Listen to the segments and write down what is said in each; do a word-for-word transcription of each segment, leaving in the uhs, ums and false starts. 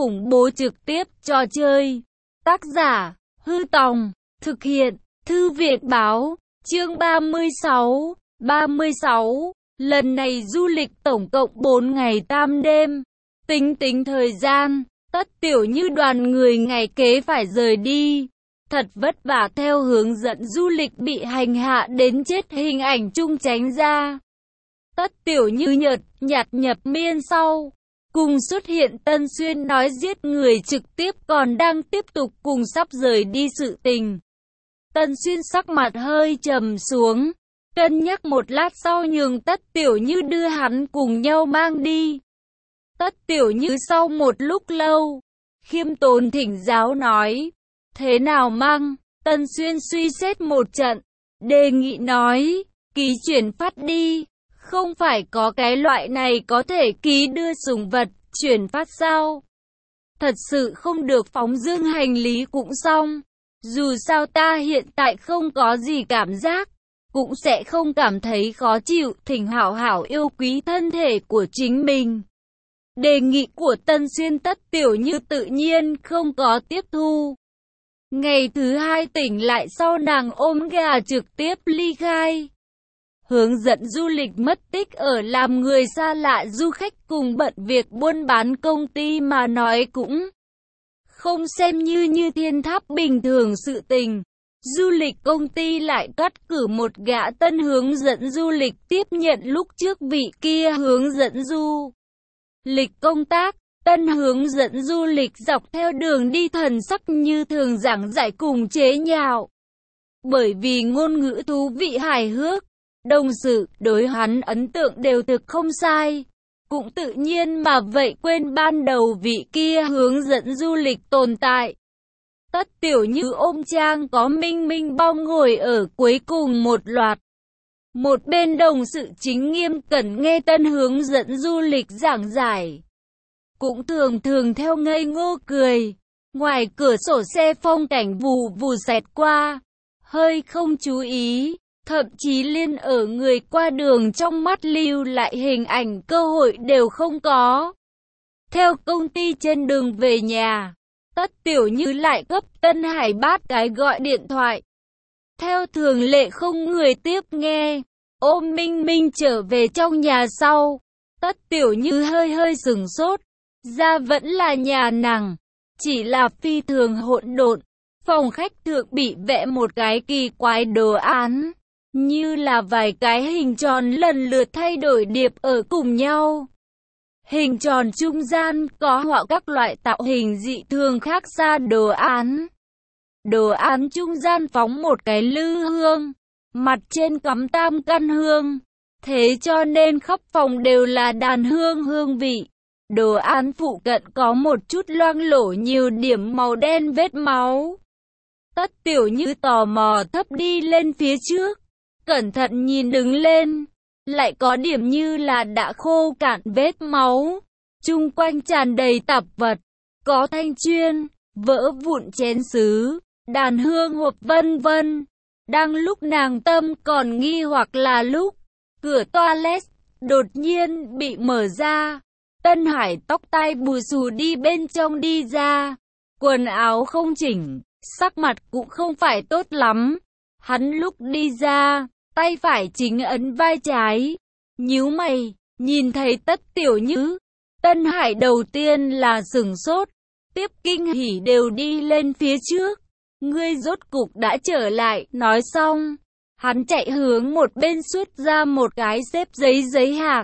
khủng bố trực tiếp trò chơi. Tác giả, Hư Tòng, thực hiện, Thư viện Báo, chương ba mươi sáu, ba mươi sáu, lần này du lịch tổng cộng bốn ngày tam đêm. Tính tính thời gian, Tất Tiểu Như đoàn người ngày kế phải rời đi. Thật vất vả theo hướng dẫn du lịch bị hành hạ đến chết hình ảnh chung tránh ra. Tất Tiểu Như nhợt nhạt nhập miên sau. Cùng xuất hiện Tân Xuyên nói giết người trực tiếp còn đang tiếp tục cùng sắp rời đi sự tình. Tân Xuyên sắc mặt hơi trầm xuống. Cân nhắc một lát sau nhường Tất Tiểu Như đưa hắn cùng nhau mang đi. Tất Tiểu Như sau một lúc lâu, khiêm tốn thỉnh giáo nói. Thế nào mang? Tân Xuyên suy xét một trận, đề nghị nói, ký chuyển phát đi. Không phải có cái loại này có thể ký đưa sủng vật, chuyển phát sao? Thật sự không được phóng dương hành lý cũng xong. Dù sao ta hiện tại không có gì cảm giác, cũng sẽ không cảm thấy khó chịu, thỉnh hảo hảo yêu quý thân thể của chính mình. Đề nghị của Tân Xuyên Tất Tiểu Như tự nhiên không có tiếp thu. Ngày thứ hai tỉnh lại sau nàng ôm gà trực tiếp ly khai. Hướng dẫn du lịch mất tích ở làm người xa lạ du khách cùng bận việc buôn bán công ty mà nói cũng không xem như như thiên tháp bình thường sự tình. Du lịch công ty lại cắt cử một gã tân hướng dẫn du lịch tiếp nhận lúc trước vị kia hướng dẫn du lịch công tác. Tân hướng dẫn du lịch dọc theo đường đi thần sắc như thường giảng giải cùng chế nhạo. Bởi vì ngôn ngữ thú vị hài hước, đồng sự đối hắn ấn tượng đều thực không sai. Cũng tự nhiên mà vậy quên ban đầu vị kia hướng dẫn du lịch tồn tại. Tất Tiểu Như ôm trang có Minh Minh bao ngồi ở cuối cùng một loạt. Một bên đồng sự chính nghiêm cẩn nghe tân hướng dẫn du lịch giảng giải. Cũng thường thường theo ngây ngô cười. Ngoài cửa sổ xe phong cảnh vù vù xẹt qua. Hơi không chú ý. Thậm chí liên ở người qua đường trong mắt lưu lại hình ảnh cơ hội đều không có. Theo công ty trên đường về nhà, Tất Tiểu Như lại cấp Tân Hải Bát cái gọi điện thoại. Theo thường lệ không người tiếp nghe, ôm Minh Minh trở về trong nhà sau. Tất Tiểu Như hơi hơi sửng sốt, ra vẫn là nhà nàng, chỉ là phi thường hỗn độn. Phòng khách thượng bị vẽ một cái kỳ quái đồ án, như là vài cái hình tròn lần lượt thay đổi điệp ở cùng nhau. Hình tròn trung gian có họa các loại tạo hình dị thường khác xa đồ án. Đồ án trung gian phóng một cái lư hương, mặt trên cắm tam căn hương. Thế cho nên khắp phòng đều là đàn hương hương vị. Đồ án phụ cận có một chút loang lổ nhiều điểm màu đen vết máu. Tất Tiểu Như tò mò thấp đi lên phía trước. Cẩn thận nhìn đứng lên, lại có điểm như là đã khô cạn vết máu. Chung quanh tràn đầy tạp vật, có thanh chuyên, vỡ vụn chén sứ, đàn hương hộp vân vân. Đang lúc nàng tâm còn nghi hoặc là lúc cửa toilet đột nhiên bị mở ra. Tân Hải tóc tai bù xù đi bên trong đi ra, quần áo không chỉnh, sắc mặt cũng không phải tốt lắm. Hắn lúc đi ra, tay phải chính ấn vai trái, nhíu mày, nhìn thấy Tất Tiểu Như. Tân Hải đầu tiên là sửng sốt, tiếp kinh hỉ đều đi lên phía trước. Ngươi rốt cục đã trở lại, nói xong. Hắn chạy hướng một bên xuất ra một cái xếp giấy giấy hạc.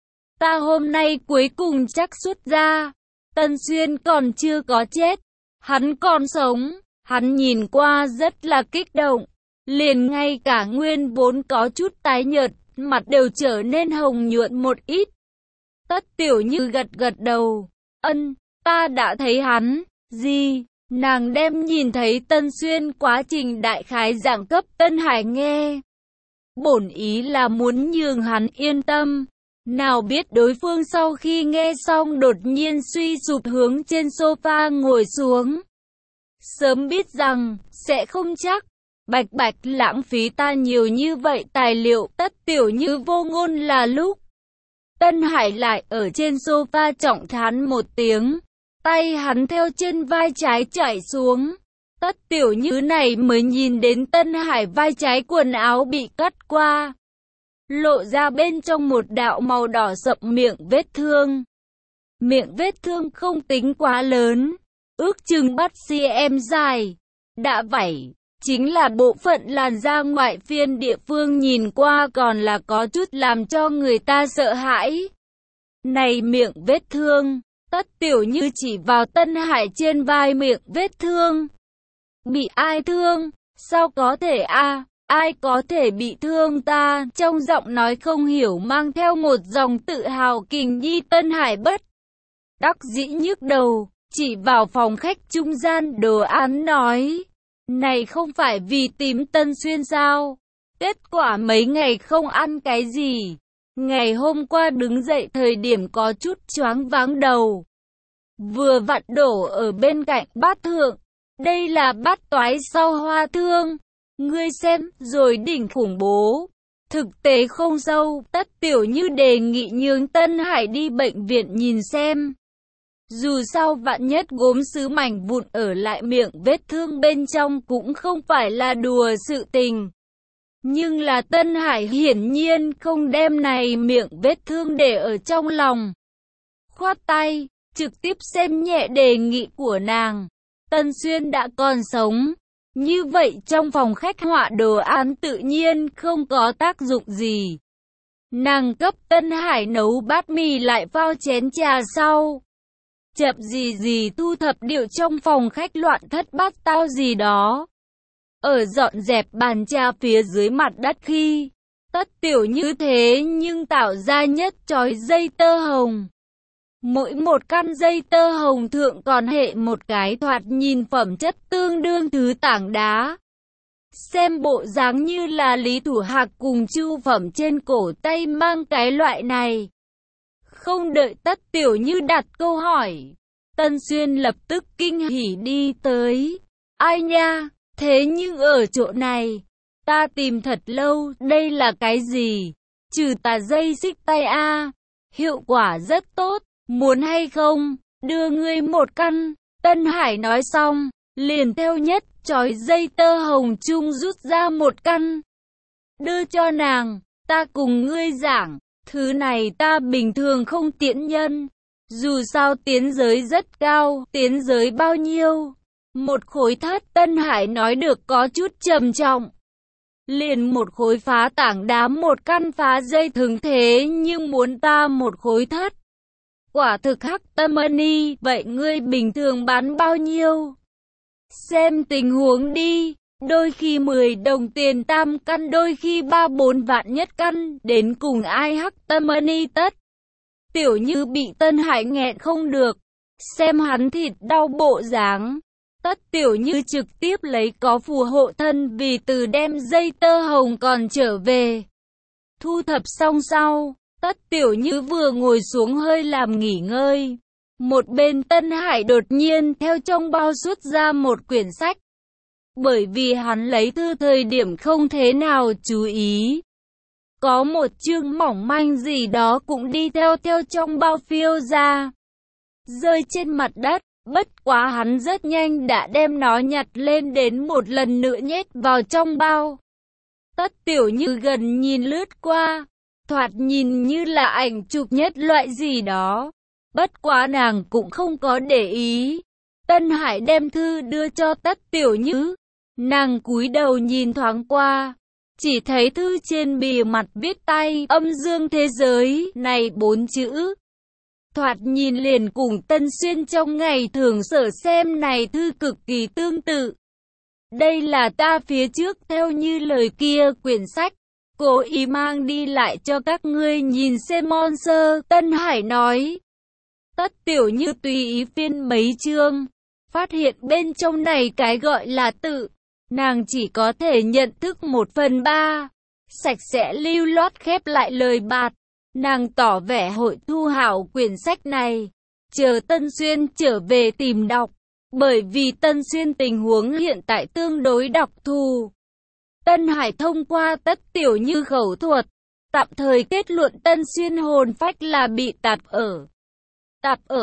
Ta hôm nay cuối cùng chắc xuất ra. Tân Xuyên còn chưa có chết, hắn còn sống. Hắn nhìn qua rất là kích động. Liền ngay cả nguyên vốn có chút tái nhợt, mặt đều trở nên hồng nhuận một ít. Tất Tiểu Như gật gật đầu. Ân, ta đã thấy hắn. Gì? Nàng đem nhìn thấy Tân Xuyên quá trình đại khái giảng cấp Tân Hải nghe. Bổn ý là muốn nhường hắn yên tâm. Nào biết đối phương sau khi nghe xong đột nhiên suy sụp hướng trên sofa ngồi xuống. Sớm biết rằng, sẽ không chắc. Bạch bạch lãng phí ta nhiều như vậy tài liệu. Tất Tiểu Như vô ngôn là lúc Tân Hải lại ở trên sofa trọng thán một tiếng. Tay hắn theo chân vai trái chạy xuống. Tất Tiểu Như này mới nhìn đến Tân Hải vai trái quần áo bị cắt qua, lộ ra bên trong một đạo màu đỏ sậm miệng vết thương. Miệng vết thương không tính quá lớn, ước chừng bắt cm dài. Đã vậy, chính là bộ phận làn da ngoại phiên địa phương nhìn qua còn là có chút làm cho người ta sợ hãi. Này miệng vết thương, Tất Tiểu Như chỉ vào Tân Hải trên vai miệng vết thương. Bị ai thương? Sao có thể a? À? Ai có thể bị thương ta? Trong giọng nói không hiểu mang theo một dòng tự hào kình nhi. Tân Hải bất đắc dĩ nhức đầu, chỉ vào phòng khách trung gian đồ án nói. Này không phải vì tìm Tân Xuyên sao? Kết quả mấy ngày không ăn cái gì. Ngày hôm qua đứng dậy thời điểm có chút choáng váng đầu. Vừa vặn đổ ở bên cạnh bát thượng. Đây là bát toái sau hoa thương. Ngươi xem, rồi đỉnh khủng bố. Thực tế không sâu, Tất Tiểu Như đề nghị nhường Tân Hải đi bệnh viện nhìn xem. Dù sao vạn nhất gốm sứ mảnh vụn ở lại miệng vết thương bên trong cũng không phải là đùa sự tình. Nhưng là Tân Hải hiển nhiên không đem này miệng vết thương để ở trong lòng. Khoát tay, trực tiếp xem nhẹ đề nghị của nàng. Tân Xuyên đã còn sống. Như vậy trong phòng khách họa đồ án tự nhiên không có tác dụng gì. Nàng cấp Tân Hải nấu bát mì lại pha chén trà sau. Chậm gì gì thu thập điệu trong phòng khách loạn thất bát tao gì đó. Ở dọn dẹp bàn trà phía dưới mặt đất khi Tất Tiểu Như thế nhưng tạo ra nhất chói dây tơ hồng. Mỗi một căn dây tơ hồng thượng còn hệ một cái thoạt nhìn phẩm chất tương đương thứ tảng đá. Xem bộ dáng như là Lý Thủ Hạc cùng chu phẩm trên cổ tay mang cái loại này. Không đợi Tất Tiểu Như đặt câu hỏi, Tân Xuyên lập tức kinh hỉ đi tới. Ai nha, thế nhưng ở chỗ này, ta tìm thật lâu, đây là cái gì? Trừ tà dây xích tay a, hiệu quả rất tốt. Muốn hay không? Đưa ngươi một căn. Tân Hải nói xong, liền theo nhất chói dây tơ hồng chung rút ra một căn. Đưa cho nàng, ta cùng ngươi giảng, thứ này ta bình thường không tiễn nhân. Dù sao tiến giới rất cao, tiến giới bao nhiêu? Một khối thất. Tân Hải nói được có chút trầm trọng. Liền một khối phá tảng đá một căn phá dây thừng thế nhưng muốn ta một khối thất. Quả thực hắc tâm money, vậy ngươi bình thường bán bao nhiêu? Xem tình huống đi, đôi khi mười đồng tiền tam căn, đôi khi ba bốn vạn nhất căn, đến cùng ai hắc tâm money tất. Tiểu Như bị Tân Hải nghẹn không được, xem hắn thịt đau bộ dáng. Tất Tiểu Như trực tiếp lấy có phù hộ thân vì từ đem dây tơ hồng còn trở về. Thu thập xong sau, Tất Tiểu Như vừa ngồi xuống hơi làm nghỉ ngơi. Một bên Tân Hải đột nhiên theo trong bao xuất ra một quyển sách. Bởi vì hắn lấy thư thời điểm không thế nào chú ý. Có một chương mỏng manh gì đó cũng đi theo theo trong bao phiêu ra. Rơi trên mặt đất, bất quá hắn rất nhanh đã đem nó nhặt lên đến một lần nữa nhét vào trong bao. Tất Tiểu Như gần nhìn lướt qua. Thoạt nhìn như là ảnh chụp nhất loại gì đó. Bất quá nàng cũng không có để ý. Tân Hải đem thư đưa cho Tất Tiểu Như. Nàng cúi đầu nhìn thoáng qua. Chỉ thấy thư trên bìa mặt viết tay âm dương thế giới này bốn chữ. Thoạt nhìn liền cùng Tân Xuyên trong ngày thường sở xem này thư cực kỳ tương tự. Đây là ta phía trước theo như lời kia quyển sách. Cố ý mang đi lại cho các ngươi nhìn xem monster, Tân Hải nói. Tất Tiểu Như tùy ý phiên mấy chương, phát hiện bên trong này cái gọi là tự. Nàng chỉ có thể nhận thức một phần ba, sạch sẽ lưu loát khép lại lời bạt. Nàng tỏ vẻ hội thu hảo quyển sách này, chờ Tân Xuyên trở về tìm đọc, bởi vì Tân Xuyên tình huống hiện tại tương đối đặc thù. Tân Hải thông qua Tất Tiểu Như khẩu thuật, tạm thời kết luận Tân Xuyên hồn phách là bị tạp ở. Tạp ở,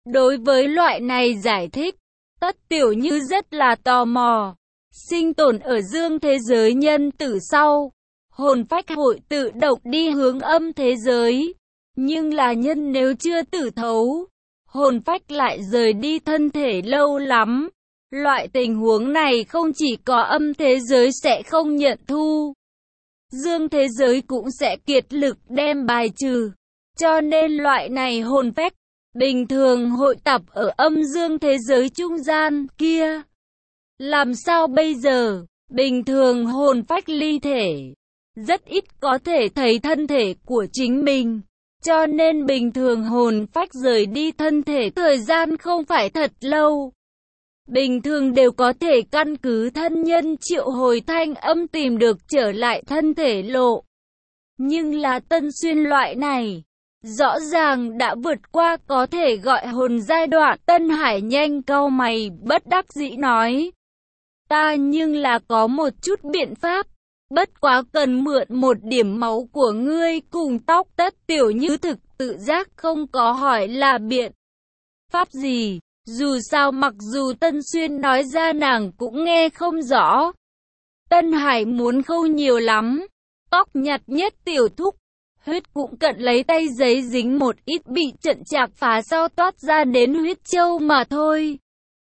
Đối với loại này giải thích, Tất Tiểu Như rất là tò mò. Sinh tồn ở dương thế giới nhân tử sau, hồn phách hội tự động đi hướng âm thế giới. Nhưng là nhân nếu chưa tử thấu, hồn phách lại rời đi thân thể lâu lắm. Loại tình huống này không chỉ có âm thế giới sẽ không nhận thu, dương thế giới cũng sẽ kiệt lực đem bài trừ. Cho nên loại này hồn phách bình thường hội tập ở âm dương thế giới trung gian kia. Làm sao bây giờ? Bình thường hồn phách ly thể, rất ít có thể thấy thân thể của chính mình. Cho nên bình thường hồn phách rời đi thân thể thời gian không phải thật lâu. Bình thường đều có thể căn cứ thân nhân triệu hồi thanh âm tìm được trở lại thân thể lộ. Nhưng là Tân Xuyên loại này, rõ ràng đã vượt qua có thể gọi hồn giai đoạn. Tân Hải nhanh cau mày, bất đắc dĩ nói. Ta nhưng là có một chút biện pháp, bất quá cần mượn một điểm máu của ngươi cùng tóc. Tất Tiểu Như thực tự giác không có hỏi là biện pháp gì. Dù sao mặc dù Tân Xuyên nói ra nàng cũng nghe không rõ. Tân Hải muốn khâu nhiều lắm, tóc nhặt nhất tiểu thúc, huyết cũng cận lấy tay giấy dính một ít bị trận chạc phá sau toát ra đến huyết châu mà thôi.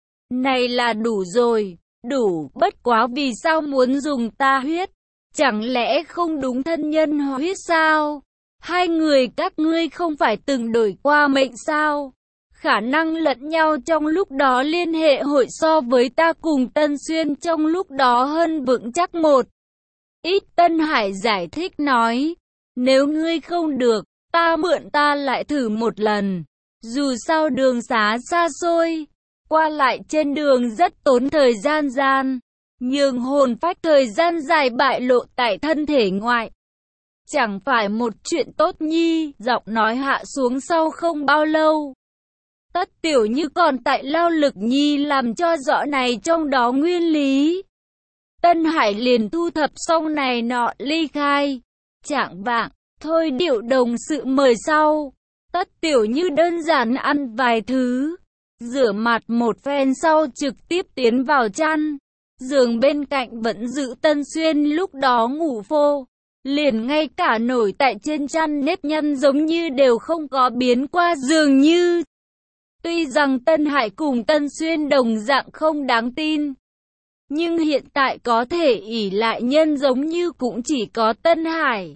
Này là đủ rồi, đủ, bất quá vì sao muốn dùng ta huyết? Chẳng lẽ không đúng thân nhân huyết sao? Hai người các ngươi không phải từng đổi qua mệnh sao? Khả năng lẫn nhau trong lúc đó liên hệ hội so với ta cùng Tân Xuyên trong lúc đó hơn vững chắc một ít. Tân Hải giải thích nói, nếu ngươi không được, ta mượn ta lại thử một lần. Dù sao đường xá xa xôi, qua lại trên đường rất tốn thời gian gian, nhường hồn phách thời gian dài bại lộ tại thân thể ngoại. Chẳng phải một chuyện tốt nhi. Giọng nói hạ xuống sau không bao lâu, Tất Tiểu Như còn tại lao lực nhi làm cho rõ này trong đó nguyên lý. Tân Hải liền thu thập xong này nọ ly khai. Chạng vạng, thôi điệu đồng sự mời sau. Tất Tiểu Như đơn giản ăn vài thứ, rửa mặt một phen sau trực tiếp tiến vào chăn. Giường bên cạnh vẫn giữ Tân Xuyên lúc đó ngủ phô. Liền ngay cả nổi tại trên chăn nếp nhăn giống như đều không có biến qua dường như. Tuy rằng Tân Hải cùng Tân Xuyên đồng dạng không đáng tin, nhưng hiện tại có thể ỷ lại nhân giống như cũng chỉ có Tân Hải.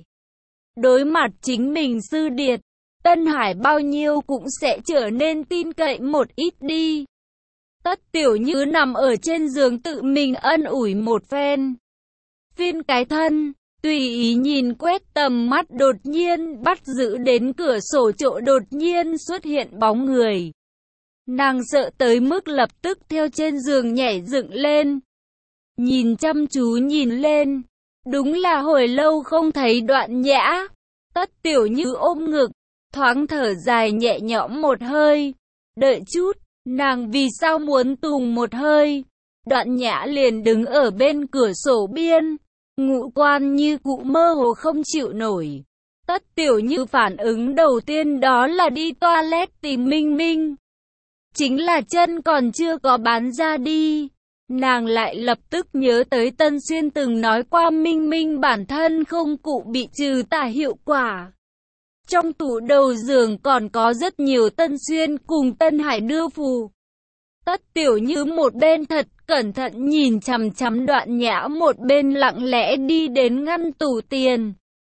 Đối mặt chính mình sư điệt, Tân Hải bao nhiêu cũng sẽ trở nên tin cậy một ít đi. Tất Tiểu Như nằm ở trên giường tự mình ân ủi một phen. Phiên cái thân, tùy ý nhìn quét tầm mắt, đột nhiên bắt giữ đến cửa sổ chỗ đột nhiên xuất hiện bóng người. Nàng sợ tới mức lập tức theo trên giường nhảy dựng lên. Nhìn chăm chú nhìn lên, đúng là hồi lâu không thấy Đoạn Nhã. Tất Tiểu Như ôm ngực, thoáng thở dài nhẹ nhõm một hơi. Đợi chút, nàng vì sao muốn tùng một hơi? Đoạn Nhã liền đứng ở bên cửa sổ biên, ngũ quan như cụ mơ hồ không chịu nổi. Tất Tiểu Như phản ứng đầu tiên đó là đi toilet tìm Minh Minh. Chính là chân còn chưa có bán ra đi. Nàng lại lập tức nhớ tới Tân Xuyên từng nói qua Minh Minh bản thân không cụ bị trừ tà hiệu quả. Trong tủ đầu giường còn có rất nhiều Tân Xuyên cùng Tân Hải đưa phù. Tất Tiểu Như một bên thật cẩn thận nhìn chằm chằm Đoạn Nhã, một bên lặng lẽ đi đến ngăn tủ tiền.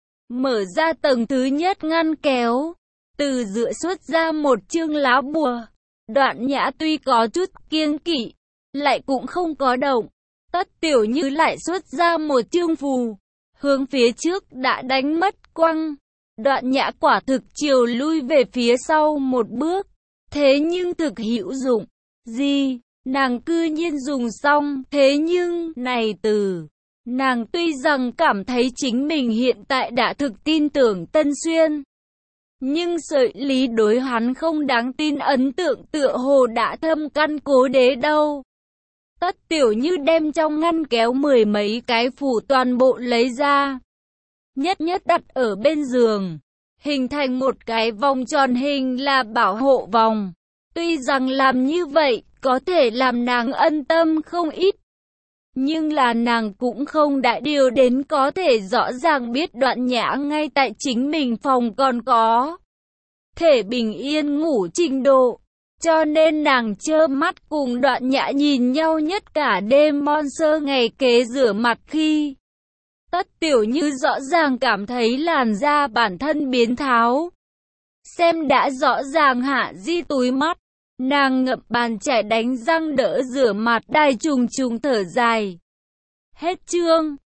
Mở ra tầng thứ nhất ngăn kéo, từ giữa xuất ra một chương lá bùa. Đoạn Nhã tuy có chút kiêng kỵ, lại cũng không có động. Tất Tiểu Như lại xuất ra một chương phù, hướng phía trước đã đánh mất quăng. Đoạn Nhã quả thực chiều lui về phía sau một bước, thế nhưng thực hữu dụng. Gì? Nàng cư nhiên dùng xong, thế nhưng, này từ, nàng tuy rằng cảm thấy chính mình hiện tại đã thực tin tưởng Tân Xuyên, nhưng sợi lý đối hắn không đáng tin ấn tượng tựa hồ đã thâm căn cố đế đâu. Tất Tiểu Như đem trong ngăn kéo mười mấy cái phù toàn bộ lấy ra, nhất nhất đặt ở bên giường, hình thành một cái vòng tròn hình là bảo hộ vòng. Tuy rằng làm như vậy, có thể làm nàng ân tâm không ít. Nhưng là nàng cũng không đại điều đến có thể rõ ràng biết Đoạn Nhã ngay tại chính mình phòng còn có thể bình yên ngủ trình độ. Cho nên nàng trơ mắt cùng Đoạn Nhã nhìn nhau nhất cả đêm. Monster ngày kế rửa mặt khi Tất Tiểu Như rõ ràng cảm thấy làn da bản thân biến tháo. Xem đã rõ ràng Hạ Di túi mắt. Nàng ngậm bàn chải đánh răng đỡ rửa mặt, đai trùng trùng thở dài. Hết chương.